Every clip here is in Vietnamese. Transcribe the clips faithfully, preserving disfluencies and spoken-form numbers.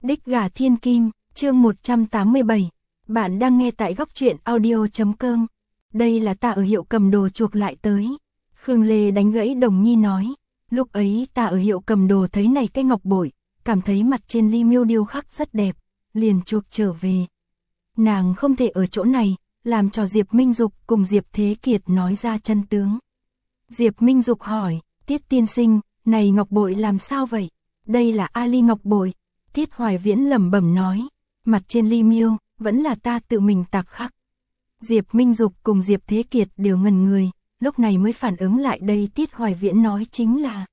Đích gà thiên kim, chương một trăm tám mươi bảy. Bạn đang nghe tại góc truyện audio chấm com. Đây là ta ở hiệu cầm đồ chuộc lại tới. Khương Lê đánh gãy Đồng Nhi nói. Lúc ấy ta ở hiệu cầm đồ thấy này cái ngọc bội, cảm thấy mặt trên ly miêu điêu khắc rất đẹp, liền chuộc trở về. Nàng không thể ở chỗ này, làm cho Diệp Minh Dục cùng Diệp Thế Kiệt nói ra chân tướng. Diệp Minh Dục hỏi, Tiết tiên sinh, này ngọc bội làm sao vậy? Đây là A Ly ngọc bội. Tiết Hoài Viễn lẩm bẩm nói, mặt trên ly miêu, vẫn là ta tự mình tạc khắc. Diệp Minh Dục cùng Diệp Thế Kiệt đều ngẩn người, lúc này mới phản ứng lại đây Tiết Hoài Viễn nói chính là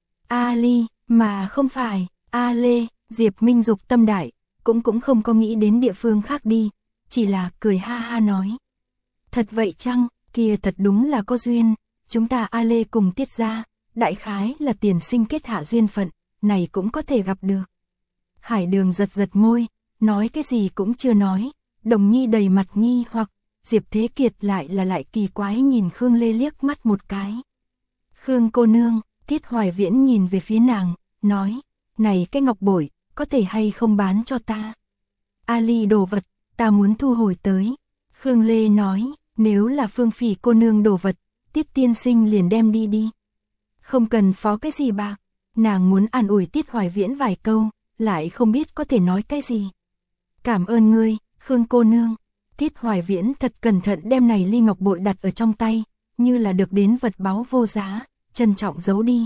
A Ly, mà không phải A Lê. Diệp Minh Dục tâm đại, cũng cũng không có nghĩ đến địa phương khác đi, chỉ là cười ha ha nói. Thật vậy chăng, kia thật đúng là có duyên, chúng ta A Lê cùng Tiết gia, đại khái là tiền sinh kết hạ duyên phận, này cũng có thể gặp được. Hải Đường giật giật môi, nói cái gì cũng chưa nói, Đồng Nhi đầy mặt nghi hoặc, Diệp Thế Kiệt lại là lại kỳ quái nhìn Khương Lê liếc mắt một cái. Khương cô nương, Tiết Hoài Viễn nhìn về phía nàng, nói, này cái ngọc bội, có thể hay không bán cho ta? A Ly đồ vật, ta muốn thu hồi tới. Khương Lê nói, nếu là Phương Phỉ cô nương đồ vật, Tiết tiên sinh liền đem đi đi. Không cần phó cái gì bạc, nàng muốn an ủi Tiết Hoài Viễn vài câu, lại không biết có thể nói cái gì. Cảm ơn ngươi, Khương cô nương. Tiết Hoài Viễn thật cẩn thận đem này ly ngọc bội đặt ở trong tay, như là được đến vật báu vô giá, trân trọng giấu đi.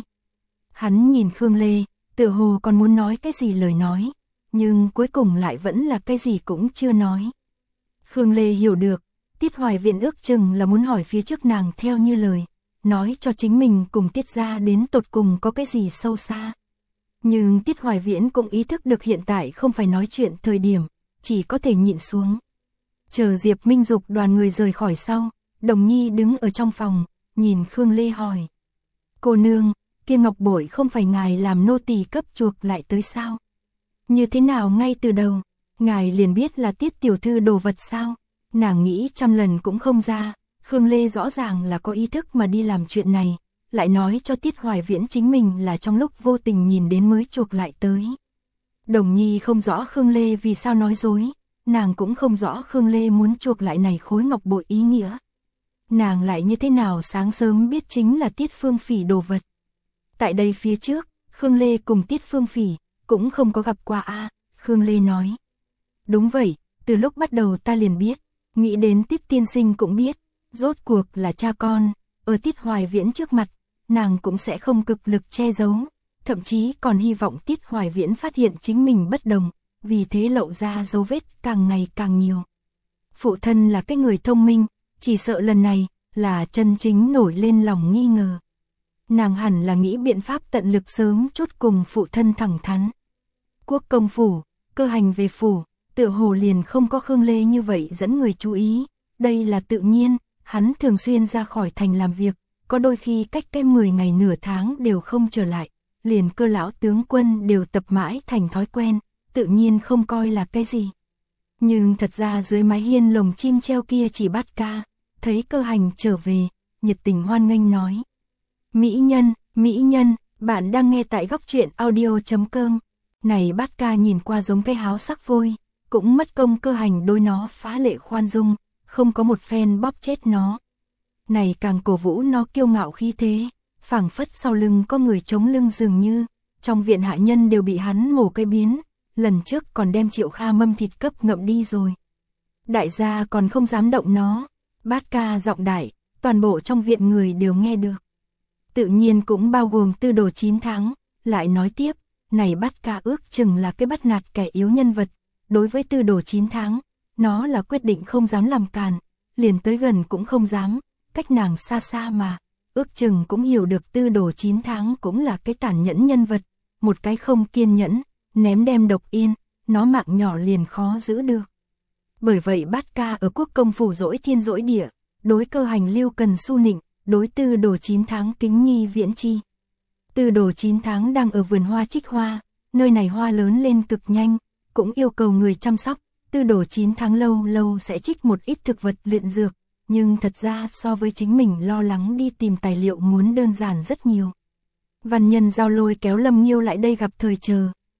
Hắn nhìn Khương Lê, tựa hồ còn muốn nói cái gì lời nói, nhưng cuối cùng lại vẫn là cái gì cũng chưa nói. Khương Lê hiểu được, Tiết Hoài Viễn ước chừng là muốn hỏi phía trước nàng theo như lời, nói cho chính mình cùng Tiết gia đến tột cùng có cái gì sâu xa. Nhưng Tiết Hoài Viễn cũng ý thức được hiện tại không phải nói chuyện thời điểm, chỉ có thể nhịn xuống. Chờ Diệp Minh Dục đoàn người rời khỏi sau, Đồng Nhi đứng ở trong phòng, nhìn Khương Lê hỏi. Cô nương, kia ngọc bội không phải ngài làm nô tỳ cấp chuộc lại tới sao? Như thế nào ngay từ đầu, ngài liền biết là Tiết tiểu thư đồ vật sao? Nàng nghĩ trăm lần cũng không ra, Khương Lê rõ ràng là có ý thức mà đi làm chuyện này, lại nói cho Tiết Hoài Viễn chính mình là trong lúc vô tình nhìn đến mới chuộc lại tới. Đồng Nhi không rõ Khương Lê vì sao nói dối, nàng cũng không rõ Khương Lê muốn chuộc lại này khối ngọc bội ý nghĩa. Nàng lại như thế nào sáng sớm biết chính là Tiết Phương Phỉ đồ vật. Tại đây phía trước, Khương Lê cùng Tiết Phương Phỉ cũng không có gặp qua a. À, Khương Lê nói. Đúng vậy, từ lúc bắt đầu ta liền biết, nghĩ đến Tiết tiên sinh cũng biết, rốt cuộc là cha con, ở Tiết Hoài Viễn trước mặt, nàng cũng sẽ không cực lực che giấu, thậm chí còn hy vọng Tiết Hoài Viễn phát hiện chính mình bất đồng, vì thế lộ ra dấu vết càng ngày càng nhiều. Phụ thân là cái người thông minh, chỉ sợ lần này là chân chính nổi lên lòng nghi ngờ. Nàng hẳn là nghĩ biện pháp tận lực sớm chốt cùng phụ thân thẳng thắn. Quốc công phủ, cơ hành về phủ, tựa hồ liền không có Khương Lê như vậy dẫn người chú ý, đây là tự nhiên, hắn thường xuyên ra khỏi thành làm việc, có đôi khi cách cái mười ngày nửa tháng đều không trở lại, liền Cơ lão tướng quân đều tập mãi thành thói quen, tự nhiên không coi là cái gì. Nhưng thật ra dưới mái hiên lồng chim treo kia chỉ Bát Ca, thấy Cơ hành trở về, nhiệt tình hoan nghênh nói. Mỹ nhân, Mỹ nhân, bạn đang nghe tại góc truyện audio chấm com. Này Bát Ca nhìn qua giống cái háo sắc vôi, cũng mất công Cơ hành đôi nó phá lệ khoan dung, không có một phen bóp chết nó. Này càng cổ vũ nó kiêu ngạo khí thế, phảng phất sau lưng có người chống lưng dường như, trong viện hạ nhân đều bị hắn mổ cái biến, lần trước còn đem Triệu Kha mâm thịt cấp ngậm đi rồi. Đại gia còn không dám động nó, Bát Ca giọng đại, toàn bộ trong viện người đều nghe được. Tự nhiên cũng bao gồm Tư Đồ chín tháng, lại nói tiếp, này Bát Ca ước chừng là cái bắt nạt kẻ yếu nhân vật, đối với Tư Đồ chín tháng, nó là quyết định không dám làm càn, liền tới gần cũng không dám, cách nàng xa xa mà, ước chừng cũng hiểu được Tư Đồ chín tháng cũng là cái tàn nhẫn nhân vật, một cái không kiên nhẫn, ném đem Độc Yên, nó mạng nhỏ liền khó giữ được. Bởi vậy Bát Ca ở quốc công phủ dỗi thiên dỗi địa, đối Cơ hành lưu cần su nịnh, đối Tư Đồ chín tháng kính nhi viễn chi. Tư Đồ chín tháng đang ở vườn hoa trích hoa, nơi này hoa lớn lên cực nhanh, cũng yêu cầu người chăm sóc, Tư Đồ chín tháng lâu lâu sẽ trích một ít thực vật luyện dược, nhưng thật ra so với chính mình lo lắng đi tìm tài liệu muốn đơn giản rất nhiều. Văn nhân Giao Lôi kéo Lâm Nghiêu lại đây gặp thời chờ,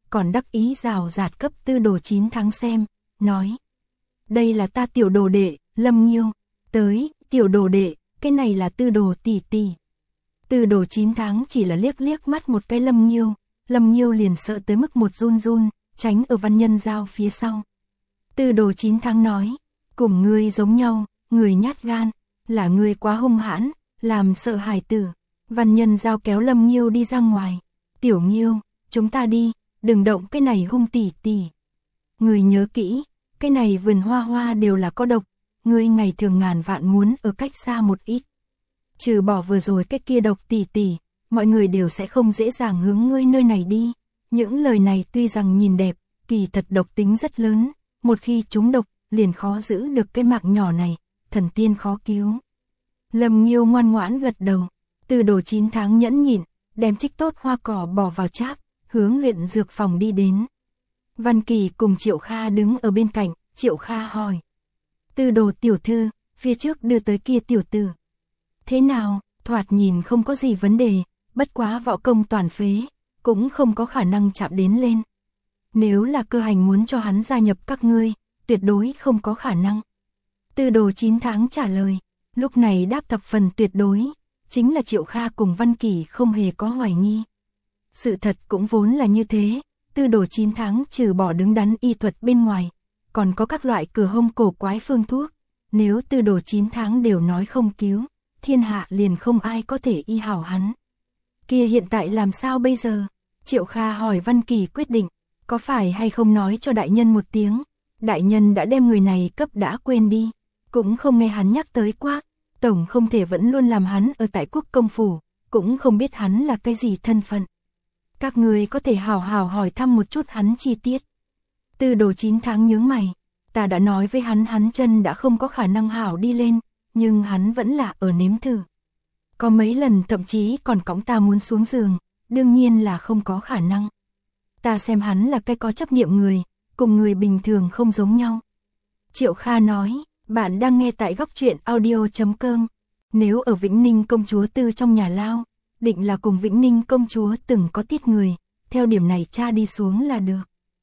còn đắc ý rào rạt cấp Tư Đồ chín tháng xem, nói. Đây là ta tiểu đồ đệ, Lâm Nghiêu, tới, tiểu đồ đệ, cái này là Tư Đồ tỷ tỷ. Tư Đồ chín tháng chỉ là liếc liếc mắt một cái Lâm Nghiêu, Lâm Nghiêu liền sợ tới mức một run run, tránh ở Văn Nhân Giao phía sau. Tư Đồ chín tháng nói, cùng ngươi giống nhau, người nhát gan, là ngươi quá hung hãn, làm sợ hài tử. Văn Nhân Giao kéo Lâm Nghiêu đi ra ngoài. Tiểu Nghiêu, chúng ta đi, đừng động cái này hung tỷ tỷ. Ngươi nhớ kỹ, cái này vườn hoa hoa đều là có độc, ngươi ngày thường ngàn vạn muốn ở cách xa một ít. Trừ bỏ vừa rồi cái kia độc tỷ tỷ, mọi người đều sẽ không dễ dàng hướng ngươi nơi này đi. Những lời này tuy rằng nhìn đẹp, kỳ thật độc tính rất lớn, một khi trúng độc, liền khó giữ được cái mạng nhỏ này, thần tiên khó cứu. Lâm Nghiêu ngoan ngoãn gật đầu, Tư Đồ chín tháng nhẫn nhịn, đem trích tốt hoa cỏ bỏ vào cháp, hướng luyện dược phòng đi đến. Văn Kỳ cùng Triệu Kha đứng ở bên cạnh, Triệu Kha hỏi. Tư Đồ tiểu thư, phía trước đưa tới kia tiểu tử. Thế nào, thoạt nhìn không có gì vấn đề, bất quá võ công toàn phế, cũng không có khả năng chạm đến lên. Nếu là Cơ Hành muốn cho hắn gia nhập các ngươi, tuyệt đối không có khả năng. Tư Đồ chín tháng trả lời, lúc này đáp thập phần tuyệt đối, chính là Triệu Kha cùng Văn Kỳ không hề có hoài nghi. Sự thật cũng vốn là như thế, Tư Đồ chín tháng trừ bỏ đứng đắn y thuật bên ngoài, còn có các loại cửa hông cổ quái phương thuốc, nếu Tư Đồ chín tháng đều nói không cứu, thiên hạ liền không ai có thể y hảo hắn. Kia hiện tại làm sao bây giờ? Triệu Kha hỏi Văn Kỳ quyết định, có phải hay không nói cho đại nhân một tiếng, đại nhân đã đem người này cấp đã quên đi, cũng không nghe hắn nhắc tới quá, tổng không thể vẫn luôn làm hắn ở tại Quốc công phủ, cũng không biết hắn là cái gì thân phận. Các người có thể hào hào hỏi thăm một chút hắn chi tiết. Tư Đồ chín tháng nhướng mày, ta đã nói với hắn hắn chân đã không có khả năng hảo đi lên, nhưng hắn vẫn là ở nếm thử. Có mấy lần thậm chí còn cõng ta muốn xuống giường, đương nhiên là không có khả năng. Ta xem hắn là cái có chấp niệm người, cùng người bình thường không giống nhau. Triệu Kha nói, bạn đang nghe tại góc truyện audio chấm com. Nếu ở Vĩnh Ninh công chúa Tư trong nhà lao, định là cùng Vĩnh Ninh công chúa từng có tiết người, theo điểm này cha đi xuống là được.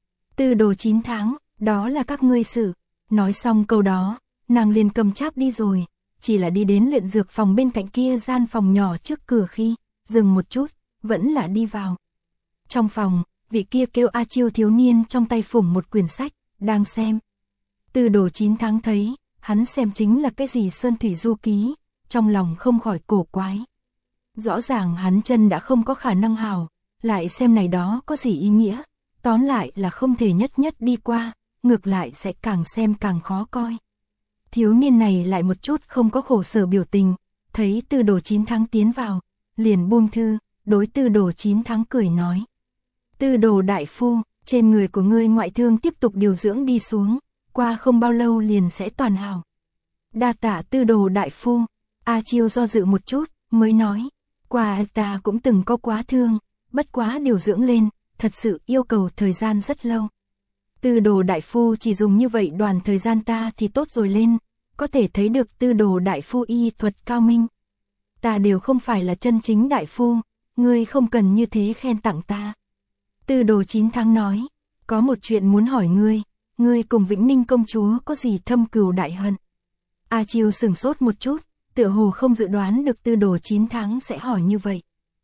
Tư Đồ chín tháng, đó là các ngươi sự. Nói xong câu đó, nàng liền cầm cháp đi rồi, chỉ là đi đến luyện dược phòng bên cạnh kia gian phòng nhỏ trước cửa khi, dừng một chút, vẫn là đi vào. Trong phòng, vị kia kêu A Chiêu thiếu niên trong tay phủng một quyển sách, đang xem. Tư Đồ chín tháng thấy, hắn xem chính là cái gì Sơn Thủy Du Ký, trong lòng không khỏi cổ quái. Rõ ràng hắn chân đã không có khả năng hảo, lại xem này đó có gì ý nghĩa, tóm lại là không thể nhất nhất đi qua, ngược lại sẽ càng xem càng khó coi. Thiếu niên này lại một chút không có khổ sở biểu tình, thấy Tư Đồ chín tháng tiến vào, liền buông thư, đối Tư Đồ chín tháng cười nói. Tư Đồ đại phu, trên người của ngươi ngoại thương tiếp tục điều dưỡng đi xuống, qua không bao lâu liền sẽ toàn hảo. Đa tạ Tư Đồ đại phu. A Chiêu do dự một chút, mới nói, qua ta cũng từng có quá thương, bất quá điều dưỡng lên, thật sự yêu cầu thời gian rất lâu. Tư Đồ đại phu chỉ dùng như vậy đoàn thời gian ta thì tốt rồi lên, có thể thấy được Tư Đồ đại phu y thuật cao minh. Ta đều không phải là chân chính đại phu, ngươi không cần như thế khen tặng ta. Tư Đồ chín tháng nói, có một chuyện muốn hỏi ngươi, ngươi cùng Vĩnh Ninh công chúa có gì thâm cừu đại hận? A Chiêu sửng sốt một chút, tựa hồ không dự đoán được Tư Đồ chín tháng sẽ hỏi như vậy.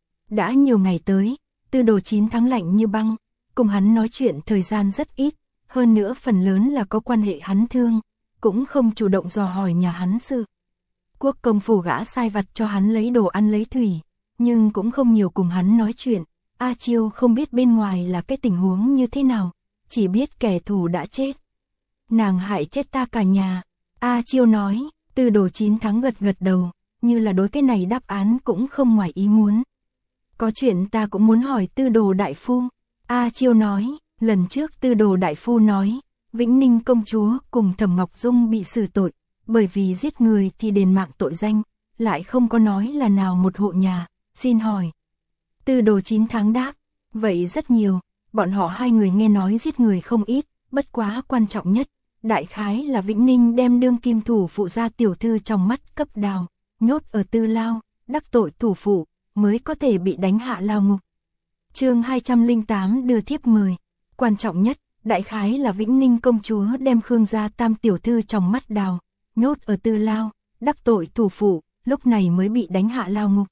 Đã nhiều ngày tới, Tư Đồ chín tháng lạnh như băng, cùng hắn nói chuyện thời gian rất ít, hơn nữa phần lớn là có quan hệ hắn thương, cũng không chủ động dò hỏi nhà hắn sự. Quốc công phủ gã sai vặt cho hắn lấy đồ ăn lấy thủy, nhưng cũng không nhiều cùng hắn nói chuyện. A Chiêu không biết bên ngoài là cái tình huống như thế nào, chỉ biết kẻ thù đã chết. Nàng hại chết ta cả nhà. A Chiêu nói, Tư Đồ chín tháng gật gật đầu, như là đối cái này đáp án cũng không ngoài ý muốn. Có chuyện ta cũng muốn hỏi Tư Đồ đại phu. A Chiêu nói, lần trước Tư Đồ đại phu nói, Vĩnh Ninh công chúa cùng Thẩm Ngọc Dung bị xử tội, bởi vì giết người thì đền mạng tội danh, lại không có nói là nào một hộ nhà, xin hỏi. Tư Đồ chín tháng đáp, vậy rất nhiều, bọn họ hai người nghe nói giết người không ít, bất quá quan trọng nhất, đại khái là Vĩnh Ninh đem đương kim thủ phụ gia tiểu thư trong mắt cấp đào, nhốt ở tư lao, đắc tội thủ phụ, mới có thể bị đánh hạ lao ngục. Chương hai trăm lẻ tám đưa thiếp mời, Quan trọng nhất, đại khái là Vĩnh Ninh công chúa đem Khương gia tam tiểu thư trong mắt đào, nhốt ở tư lao, đắc tội thủ phụ, lúc này mới bị đánh hạ lao ngục.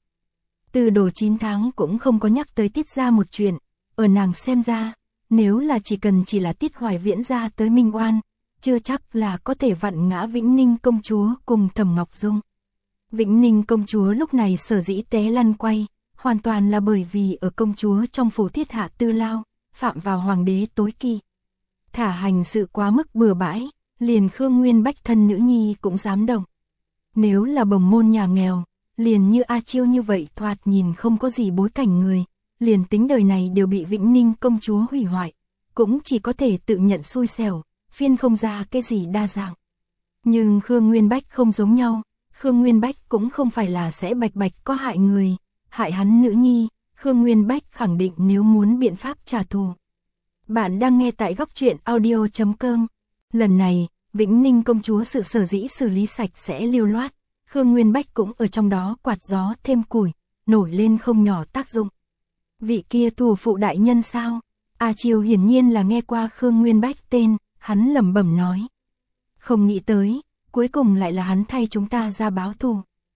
Tư Đồ chín tháng cũng không có nhắc tới Tiết gia một chuyện, ở nàng xem ra, nếu là chỉ cần chỉ là Tiết Hoài Viễn gia tới minh oan, chưa chắc là có thể vặn ngã Vĩnh Ninh công chúa cùng Thẩm Ngọc Dung. Vĩnh Ninh công chúa lúc này sở dĩ té lăn quay, hoàn toàn là bởi vì ở công chúa trong phủ thiết hạ tư lao, phạm vào hoàng đế tối kỵ. Thả hành sự quá mức bừa bãi, liền Khương Nguyên Bách thân nữ nhi cũng dám động. Nếu là bồng môn nhà nghèo, liền như A Chiêu như vậy thoạt nhìn không có gì bối cảnh người, liền tính đời này đều bị Vĩnh Ninh công chúa hủy hoại, cũng chỉ có thể tự nhận xui xẻo, phiên không ra cái gì đa dạng. Nhưng Khương Nguyên Bách không giống nhau, Khương Nguyên Bách cũng không phải là sẽ bạch bạch có hại người, hại hắn nữ nhi, Khương Nguyên Bách khẳng định nếu muốn biện pháp trả thù. Bạn đang nghe tại góc truyện audio chấm com. Lần này, Vĩnh Ninh công chúa sự sở dĩ xử lý sạch sẽ lưu loát, Khương Nguyên Bách cũng ở trong đó quạt gió thêm củi, nổi lên không nhỏ tác dụng. Vị kia thủ phụ đại nhân sao? A Chiêu hiển nhiên là nghe qua Khương Nguyên Bách tên, hắn lẩm bẩm nói. Không nghĩ tới, cuối cùng lại là hắn thay chúng ta ra báo thù.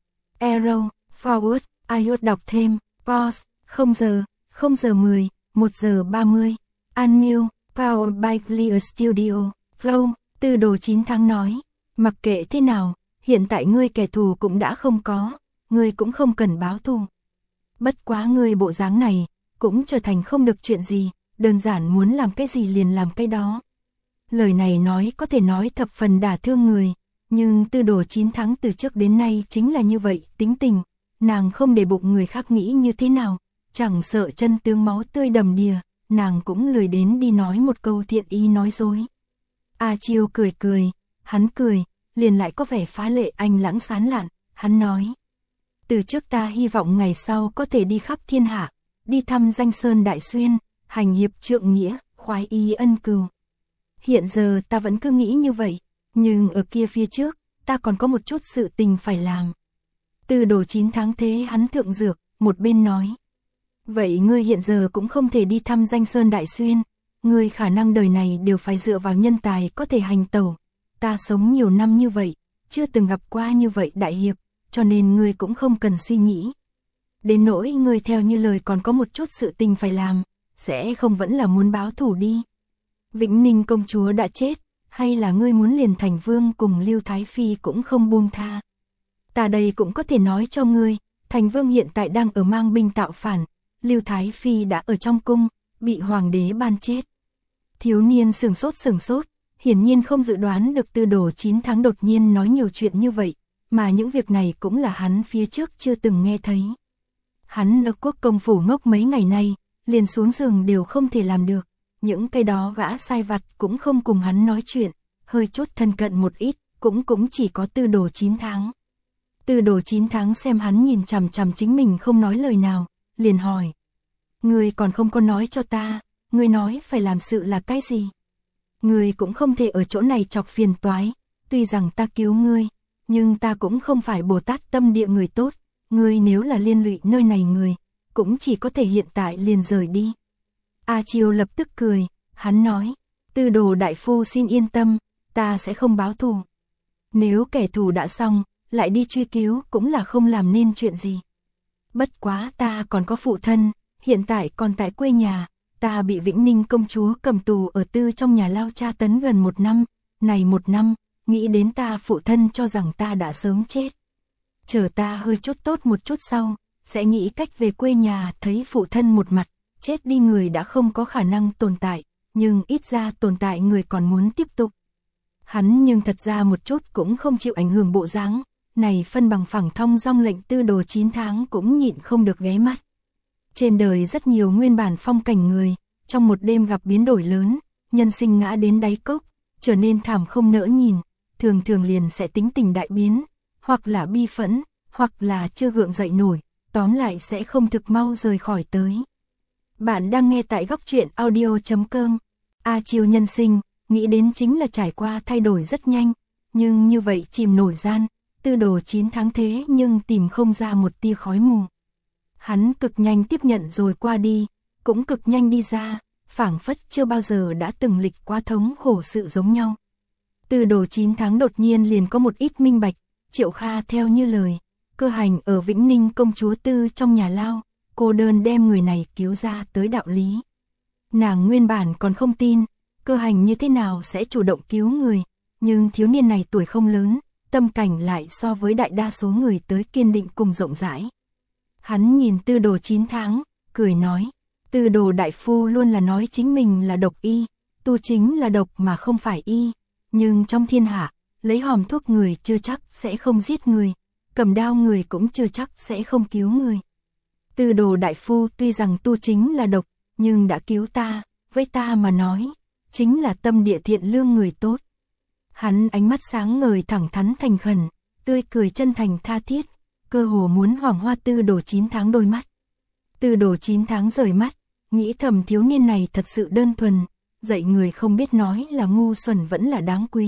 Arrow, forward, iốt đọc thêm, pause, không giờ, không giờ mười, một giờ ba mươi. Unmute, Power by Clear Studio, Flow, Tư Đồ chín tháng nói, mặc kệ thế nào, hiện tại ngươi kẻ thù cũng đã không có, ngươi cũng không cần báo thù. Bất quá ngươi bộ dáng này, cũng trở thành không được chuyện gì, đơn giản muốn làm cái gì liền làm cái đó. Lời này nói có thể nói thập phần đả thương người, nhưng Tư Đồ chín tháng từ trước đến nay chính là như vậy, tính tình, nàng không để bụng người khác nghĩ như thế nào, chẳng sợ chân tướng máu tươi đầm đìa, nàng cũng lười đến đi nói một câu thiện ý nói dối. A Chiêu cười cười, hắn cười, liền lại có vẻ phá lệ anh lãng sán lạn, hắn nói. Từ trước ta hy vọng ngày sau có thể đi khắp thiên hạ, đi thăm danh sơn đại xuyên, hành hiệp trượng nghĩa, khoái y ân cừu. Hiện giờ ta vẫn cứ nghĩ như vậy, nhưng ở kia phía trước, ta còn có một chút sự tình phải làm. Tư Đồ chín tháng thế hắn thượng dược, một bên nói. Vậy ngươi hiện giờ cũng không thể đi thăm danh sơn đại xuyên, ngươi khả năng đời này đều phải dựa vào nhân tài có thể hành tẩu. Ta sống nhiều năm như vậy, chưa từng gặp qua như vậy đại hiệp, cho nên ngươi cũng không cần suy nghĩ. Đến nỗi ngươi theo như lời còn có một chút sự tình phải làm, sẽ không vẫn là muốn báo thù đi. Vĩnh Ninh công chúa đã chết, hay là ngươi muốn liền thành vương cùng Lưu Thái Phi cũng không buông tha. Ta đây cũng có thể nói cho ngươi, thành vương hiện tại đang ở mang binh tạo phản, Lưu Thái Phi đã ở trong cung, bị hoàng đế ban chết. Thiếu niên sửng sốt sửng sốt, hiển nhiên không dự đoán được Tư Đồ chín tháng đột nhiên nói nhiều chuyện như vậy, mà những việc này cũng là hắn phía trước chưa từng nghe thấy. Hắn ở quốc công phủ ngốc mấy ngày nay, liền xuống giường đều không thể làm được, những cái đó gã sai vặt cũng không cùng hắn nói chuyện, hơi chút thân cận một ít, cũng cũng chỉ có Tư Đồ chín tháng. Tư Đồ chín tháng xem hắn nhìn chằm chằm chính mình không nói lời nào, liền hỏi. Ngươi còn không có nói cho ta, ngươi nói phải làm sự là cái gì? Ngươi cũng không thể ở chỗ này chọc phiền toái, tuy rằng ta cứu ngươi, nhưng ta cũng không phải Bồ Tát tâm địa người tốt, ngươi nếu là liên lụy nơi này người, cũng chỉ có thể hiện tại liền rời đi. A Chiêu lập tức cười, hắn nói, Tư Đồ đại phu xin yên tâm, ta sẽ không báo thù. Nếu kẻ thù đã xong, lại đi truy cứu cũng là không làm nên chuyện gì. Bất quá ta còn có phụ thân, hiện tại còn tại quê nhà, ta bị Vĩnh Ninh công chúa cầm tù ở tư trong nhà lao tra tấn gần một năm, này một năm, nghĩ đến ta phụ thân cho rằng ta đã sớm chết. Chờ ta hơi chút tốt một chút sau, sẽ nghĩ cách về quê nhà thấy phụ thân một mặt, chết đi người đã không có khả năng tồn tại, nhưng ít ra tồn tại người còn muốn tiếp tục. Hắn nhưng thật ra một chút cũng không chịu ảnh hưởng bộ dáng, này phân bằng phẳng thong dong lệnh Tư Đồ chín tháng cũng nhịn không được ghé mắt. Trên đời rất nhiều nguyên bản phong cảnh người, trong một đêm gặp biến đổi lớn, nhân sinh ngã đến đáy cốc, trở nên thảm không nỡ nhìn, thường thường liền sẽ tính tình đại biến, hoặc là bi phẫn, hoặc là chưa gượng dậy nổi, tóm lại sẽ không thực mau rời khỏi tới. Bạn đang nghe tại góc truyện audio chấm com. A Chiêu nhân sinh, nghĩ đến chính là trải qua thay đổi rất nhanh, nhưng như vậy chìm nổi gian, Tư Đồ chín tháng thế nhưng tìm không ra một tia khói mù. Hắn cực nhanh tiếp nhận rồi qua đi, cũng cực nhanh đi ra, phảng phất chưa bao giờ đã từng lịch quá thống khổ sự giống nhau. Từ Đồ chín tháng đột nhiên liền có một ít minh bạch, Triệu Kha theo như lời, Cơ Hành ở Vĩnh Ninh công chúa tư trong nhà lao, cô đơn đem người này cứu ra tới đạo lý. Nàng nguyên bản còn không tin, Cơ Hành như thế nào sẽ chủ động cứu người, nhưng thiếu niên này tuổi không lớn, tâm cảnh lại so với đại đa số người tới kiên định cùng rộng rãi. Hắn nhìn Tư Đồ chín tháng, cười nói, Tư Đồ đại phu luôn là nói chính mình là độc y, tu chính là độc mà không phải y, nhưng trong thiên hạ, lấy hòm thuốc người chưa chắc sẽ không giết người, cầm đao người cũng chưa chắc sẽ không cứu người. Tư Đồ đại phu tuy rằng tu chính là độc, nhưng đã cứu ta, với ta mà nói, chính là tâm địa thiện lương người tốt. Hắn ánh mắt sáng ngời thẳng thắn thành khẩn, tươi cười chân thành tha thiết, cơ hồ muốn hoàng hoa Tư Đồ chín tháng đôi mắt. Tư Đồ chín tháng rời mắt, nghĩ thầm thiếu niên này thật sự đơn thuần, dạy người không biết nói là ngu xuẩn vẫn là đáng quý.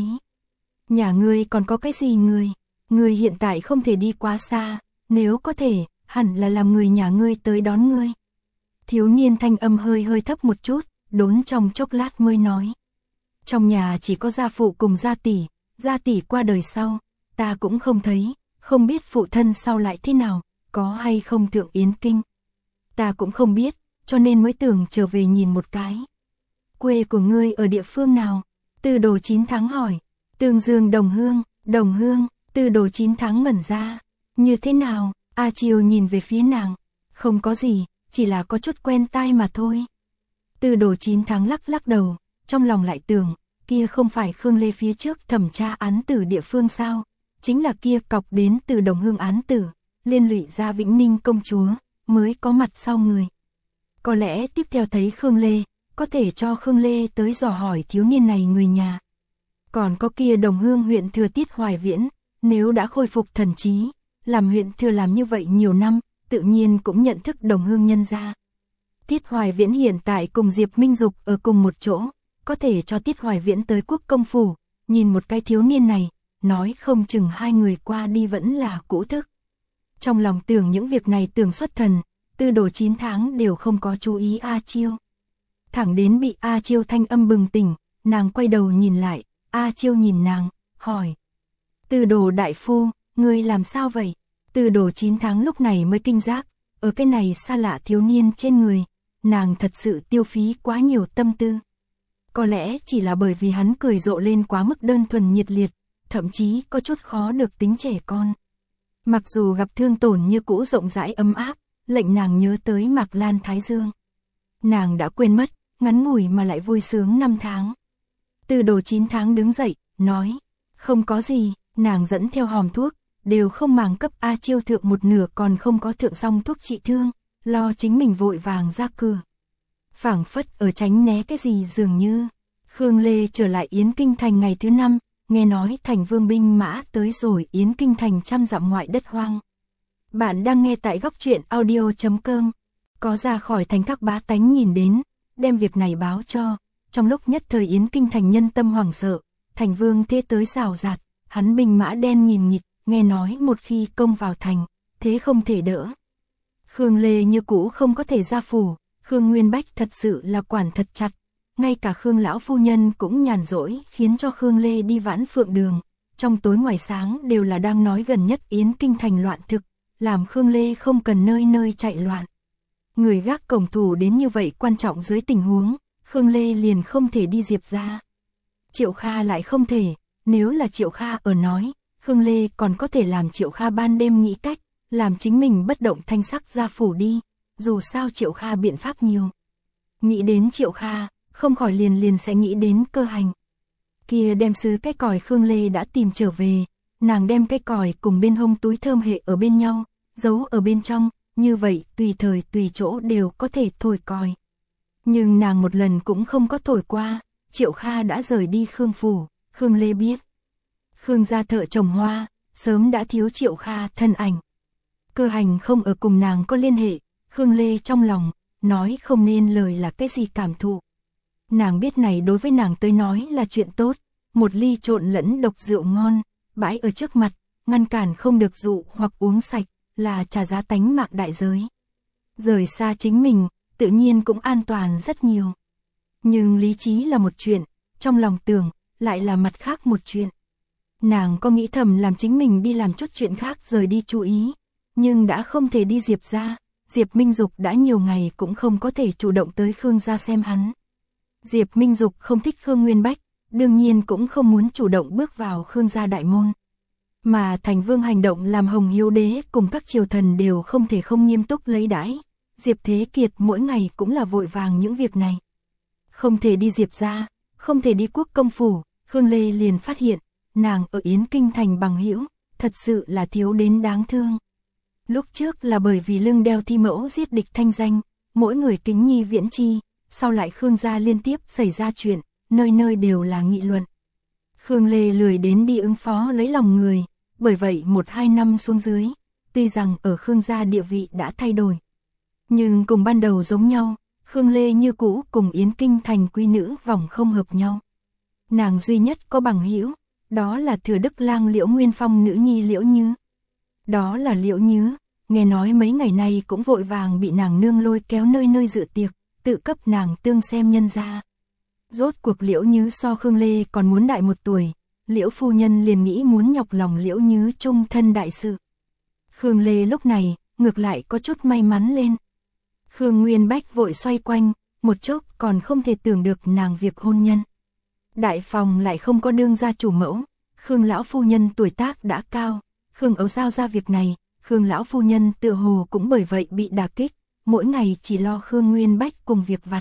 Nhà ngươi còn có cái gì người, ngươi hiện tại không thể đi quá xa, nếu có thể, hẳn là làm người nhà ngươi tới đón ngươi. Thiếu niên thanh âm hơi hơi thấp một chút, đốn trong chốc lát mới nói. Trong nhà chỉ có gia phụ cùng gia tỷ, gia tỷ qua đời sau, ta cũng không thấy, không biết phụ thân sau lại thế nào, có hay không thượng Yến Kinh. Ta cũng không biết, cho nên mới tưởng trở về nhìn một cái. Quê của ngươi ở địa phương nào? Tư Đồ chín tháng hỏi. Tương Dương Đồng Hương, Đồng Hương, Tư Đồ chín tháng ngẩn ra. Như thế nào? A Chiêu nhìn về phía nàng. Không có gì, chỉ là có chút quen tai mà thôi. Tư Đồ chín tháng lắc lắc đầu, trong lòng lại tưởng, kia không phải Khương Lê phía trước thẩm tra án tử địa phương sao? Chính là kia cọc đến từ Đồng Hương án tử, liên lụy ra Vĩnh Ninh công chúa, mới có mặt sau người. Có lẽ tiếp theo thấy Khương Lê, có thể cho Khương Lê tới dò hỏi thiếu niên này người nhà. Còn có kia Đồng Hương huyện thừa Tiết Hoài Viễn, nếu đã khôi phục thần trí, làm huyện thừa làm như vậy nhiều năm, tự nhiên cũng nhận thức Đồng Hương nhân gia. Tiết Hoài Viễn hiện tại cùng Diệp Minh Dục ở cùng một chỗ, có thể cho Tiết Hoài Viễn tới quốc công phủ, nhìn một cái thiếu niên này, nói không chừng hai người qua đi vẫn là cũ thức. Trong lòng tưởng những việc này tưởng xuất thần, Tư Đồ chín tháng đều không có chú ý A Chiêu. Thẳng đến bị A Chiêu thanh âm bừng tỉnh, nàng quay đầu nhìn lại, A Chiêu nhìn nàng, hỏi. Tư Đồ đại phu, ngươi làm sao vậy? Tư Đồ chín tháng lúc này mới kinh giác, ở cái này xa lạ thiếu niên trên người, nàng thật sự tiêu phí quá nhiều tâm tư. Có lẽ chỉ là bởi vì hắn cười rộ lên quá mức đơn thuần nhiệt liệt, thậm chí có chút khó được tính trẻ con. Mặc dù gặp thương tổn như cũ rộng rãi ấm áp, lệnh nàng nhớ tới Mạc Lan Thái Dương. Nàng đã quên mất, ngắn ngủi mà lại vui sướng năm tháng. Tư Đồ chín tháng đứng dậy, nói, không có gì, nàng dẫn theo hòm thuốc, đều không màng cấp A Chiêu thượng một nửa còn không có thượng xong thuốc trị thương, lo chính mình vội vàng ra cửa. Phảng phất ở tránh né cái gì dường như. Khương Lê trở lại Yến Kinh Thành ngày thứ năm, nghe nói thành vương binh mã tới rồi Yến Kinh Thành trăm dặm ngoại đất hoang. Bạn đang nghe tại góc truyện audio chấm com. Có ra khỏi thành các bá tánh nhìn đến, đem việc này báo cho. Trong lúc nhất thời Yến Kinh Thành nhân tâm hoảng sợ, thành vương thế tới rào rạt, hắn binh mã đen nghìn nghịt, nghe nói một khi công vào thành, thế không thể đỡ. Khương Lê như cũ không có thể ra phủ, Khương Nguyên Bách thật sự là quản thật chặt. Ngay cả Khương lão phu nhân cũng nhàn rỗi khiến cho Khương Lê đi vãn phượng đường. Trong tối ngoài sáng đều là đang nói gần nhất Yến Kinh Thành loạn thực, làm Khương Lê không cần nơi nơi chạy loạn. Người gác cổng thủ đến như vậy quan trọng dưới tình huống, Khương Lê liền không thể đi Diệp ra. Triệu Kha lại không thể, nếu là Triệu Kha ở nói, Khương Lê còn có thể làm Triệu Kha ban đêm nghĩ cách, làm chính mình bất động thanh sắc ra phủ đi, dù sao Triệu Kha biện pháp nhiều. Nghĩ đến Triệu Kha, không khỏi liền liền sẽ nghĩ đến Cơ Hành. Kia đem sứ cái còi Khương Lê đã tìm trở về, nàng đem cái còi cùng bên hông túi thơm hệ ở bên nhau, giấu ở bên trong, như vậy tùy thời tùy chỗ đều có thể thổi còi. Nhưng nàng một lần cũng không có thổi qua, Triệu Kha đã rời đi Khương phủ, Khương Lê biết. Khương gia thợ trồng hoa, sớm đã thiếu Triệu Kha thân ảnh. Cơ Hành không ở cùng nàng có liên hệ, Khương Lê trong lòng, nói không nên lời là cái gì cảm thụ. Nàng biết này đối với nàng tới nói là chuyện tốt, một ly trộn lẫn độc rượu ngon, bãi ở trước mặt, ngăn cản không được dụ hoặc uống sạch, là trả giá tánh mạng đại giới. Rời xa chính mình, tự nhiên cũng an toàn rất nhiều. Nhưng lý trí là một chuyện, trong lòng tưởng, lại là mặt khác một chuyện. Nàng có nghĩ thầm làm chính mình đi làm chút chuyện khác rời đi chú ý, nhưng đã không thể đi Diệp gia. Diệp Minh Dục đã nhiều ngày cũng không có thể chủ động tới Khương gia xem hắn. Diệp Minh Dục không thích Khương Nguyên Bách, đương nhiên cũng không muốn chủ động bước vào Khương gia đại môn. Mà Thành Vương hành động làm Hồng Hiếu Đế cùng các triều thần đều không thể không nghiêm túc lấy đãi. Diệp Thế Kiệt mỗi ngày cũng là vội vàng những việc này. Không thể đi Diệp gia, không thể đi Quốc công phủ, Khương Lê liền phát hiện, nàng ở Yến Kinh thành bằng hữu, thật sự là thiếu đến đáng thương. Lúc trước là bởi vì lưng đeo thi mẫu giết địch thanh danh, mỗi người kính nhi viễn chi, sau lại Khương gia liên tiếp xảy ra chuyện, nơi nơi đều là nghị luận. Khương Lê lười đến đi ứng phó lấy lòng người, bởi vậy một hai năm xuống dưới, tuy rằng ở Khương gia địa vị đã thay đổi. Nhưng cùng ban đầu giống nhau, Khương Lê như cũ cùng Yến Kinh thành quý nữ vòng không hợp nhau. Nàng duy nhất có bằng hữu, đó là Thừa Đức lang Liễu Nguyên Phong nữ nhi Liễu Như. Đó là Liễu Như, nghe nói mấy ngày nay cũng vội vàng bị nàng nương lôi kéo nơi nơi dự tiệc, tự cấp nàng tương xem nhân gia. Rốt cuộc Liễu Như so Khương Lê còn muốn đại một tuổi, Liễu phu nhân liền nghĩ muốn nhọc lòng Liễu Như chung thân đại sự. Khương Lê lúc này, ngược lại có chút may mắn lên. Khương Nguyên Bách vội xoay quanh, một chốc còn không thể tưởng được nàng việc hôn nhân. Đại phòng lại không có đương gia chủ mẫu, Khương lão phu nhân tuổi tác đã cao, Khương Ấu giao ra việc này, Khương lão phu nhân tựa hồ cũng bởi vậy bị đả kích, mỗi ngày chỉ lo Khương Nguyên Bách cùng việc vặt.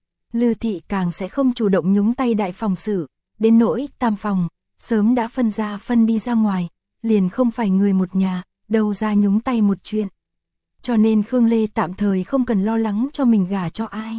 Lư thị càng sẽ không chủ động nhúng tay đại phòng sự, đến nỗi tam phòng, sớm đã phân ra phân đi ra ngoài, liền không phải người một nhà, đâu ra nhúng tay một chuyện. Cho nên Khương Lê tạm thời không cần lo lắng cho mình gả cho ai.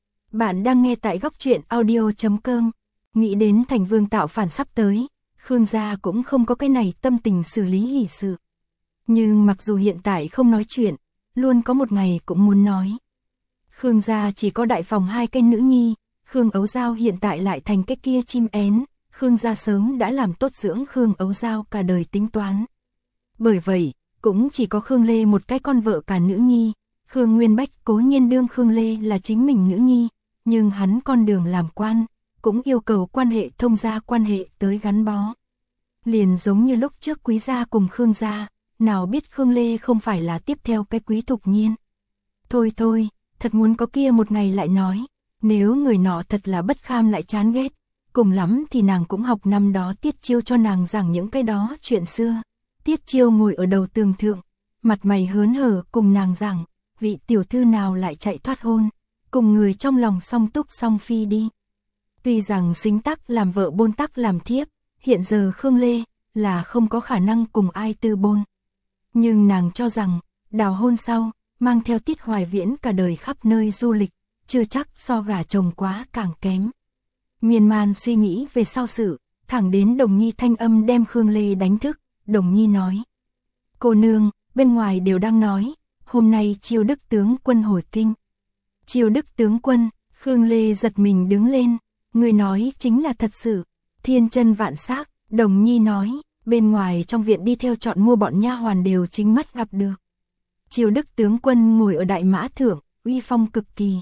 Bạn đang nghe tại góc truyện audio chấm com. Nghĩ đến Thành Vương tạo phản sắp tới, Khương gia cũng không có cái này tâm tình xử lý hỷ sự. Nhưng mặc dù hiện tại không nói chuyện, luôn có một ngày cũng muốn nói. Khương gia chỉ có đại phòng hai cái nữ nhi, Khương Ấu Giao hiện tại lại thành cái kia chim én, Khương gia sớm đã làm tốt dưỡng Khương Ấu Giao cả đời tính toán. Bởi vậy, cũng chỉ có Khương Lê một cái con vợ cả nữ nhi, Khương Nguyên Bách cố nhiên đương Khương Lê là chính mình nữ nhi, nhưng hắn con đường làm quan, cũng yêu cầu quan hệ thông gia quan hệ tới gắn bó. Liền giống như lúc trước Quý gia cùng Khương gia, nào biết Khương Lê không phải là tiếp theo cái Quý Thục Nhiên. Thôi thôi, thật muốn có kia một ngày lại nói, nếu người nọ thật là bất kham lại chán ghét, cùng lắm thì nàng cũng học năm đó Tiết Chiêu cho nàng giảng những cái đó chuyện xưa. Tiết Chiêu ngồi ở đầu tường thượng, mặt mày hớn hở cùng nàng giảng, vị tiểu thư nào lại chạy thoát hôn, cùng người trong lòng song túc song phi đi. Tuy rằng xính tắc làm vợ bôn tắc làm thiếp, hiện giờ Khương Lê là không có khả năng cùng ai tư bôn. Nhưng nàng cho rằng, đào hôn sau, mang theo Tiết Hoài Viễn cả đời khắp nơi du lịch, chưa chắc so gả chồng quá càng kém. Miên man suy nghĩ về sau sự, thẳng đến Đồng Nhi thanh âm đem Khương Lê đánh thức, Đồng Nhi nói. Cô nương, bên ngoài đều đang nói, hôm nay Chiêu Đức tướng quân hồi kinh. Chiêu Đức tướng quân, Khương Lê giật mình đứng lên, người nói chính là thật sự. Thiên chân vạn xác, Đồng Nhi nói, bên ngoài trong viện đi theo chọn mua bọn nha hoàn đều chính mắt gặp được. Chiêu Đức tướng quân ngồi ở đại mã thượng, uy phong cực kỳ.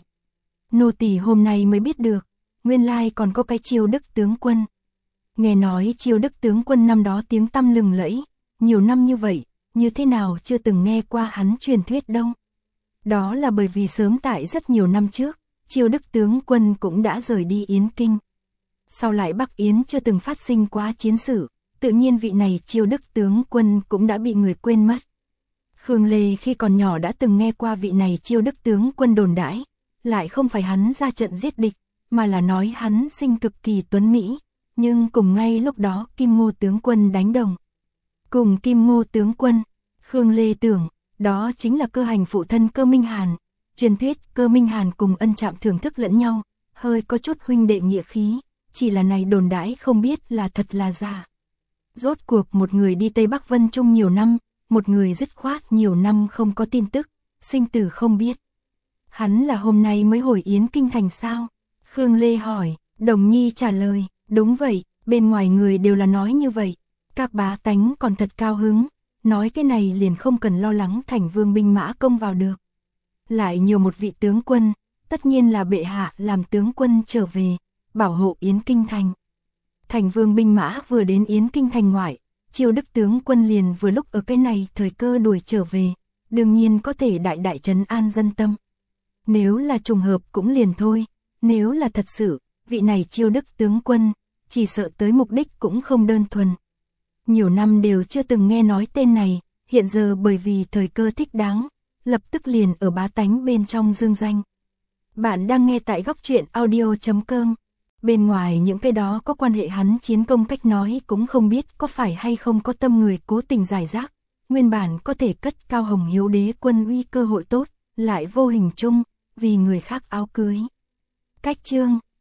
Nô tỳ hôm nay mới biết được, nguyên lai còn có cái Chiêu Đức tướng quân. Nghe nói Chiêu Đức tướng quân năm đó tiếng tăm lừng lẫy, nhiều năm như vậy, như thế nào chưa từng nghe qua hắn truyền thuyết đâu. Đó là bởi vì sớm tại rất nhiều năm trước, Chiêu Đức tướng quân cũng đã rời đi Yến Kinh. Sau lại Bắc Yến chưa từng phát sinh quá chiến sự, tự nhiên vị này Chiêu Đức tướng quân cũng đã bị người quên mất. Khương Lê khi còn nhỏ đã từng nghe qua vị này Chiêu Đức tướng quân đồn đãi, lại không phải hắn ra trận giết địch, mà là nói hắn sinh cực kỳ tuấn mỹ, nhưng cùng ngay lúc đó Kim Ngô tướng quân đánh đồng. Cùng Kim Ngô tướng quân, Khương Lê tưởng, đó chính là Cơ Hành phụ thân Cơ Minh Hàn, truyền thuyết Cơ Minh Hàn cùng Ân Trạm thưởng thức lẫn nhau, hơi có chút huynh đệ nghĩa khí, chỉ là này đồn đãi không biết là thật là giả. Rốt cuộc một người đi Tây Bắc Vân Trung nhiều năm, một người dứt khoát nhiều năm không có tin tức, sinh tử không biết. Hắn là hôm nay mới hồi Yến Kinh thành sao? Khương Lê hỏi, Đồng Nhi trả lời, đúng vậy, bên ngoài người đều là nói như vậy. Các bá tánh còn thật cao hứng, nói cái này liền không cần lo lắng Thành Vương binh mã công vào được. Lại nhiều một vị tướng quân, tất nhiên là bệ hạ làm tướng quân trở về, bảo hộ Yến Kinh Thành. Thành vương binh mã vừa đến Yến Kinh Thành ngoại, Chiêu Đức tướng quân liền vừa lúc ở cái này thời cơ đuổi trở về, đương nhiên có thể đại đại trấn an dân tâm. Nếu là trùng hợp cũng liền thôi, nếu là thật sự, vị này Chiêu Đức tướng quân, chỉ sợ tới mục đích cũng không đơn thuần. Nhiều năm đều chưa từng nghe nói tên này, hiện giờ bởi vì thời cơ thích đáng, lập tức liền ở bá tánh bên trong dương danh. Bạn đang nghe tại góc truyện audio chấm com. Bên ngoài những cái đó có quan hệ hắn chiến công cách nói cũng không biết có phải hay không có tâm người cố tình giải rác, nguyên bản có thể cất cao hồng hiếu đế quân uy cơ hội tốt, lại vô hình chung, vì người khác áo cưới. Cách chương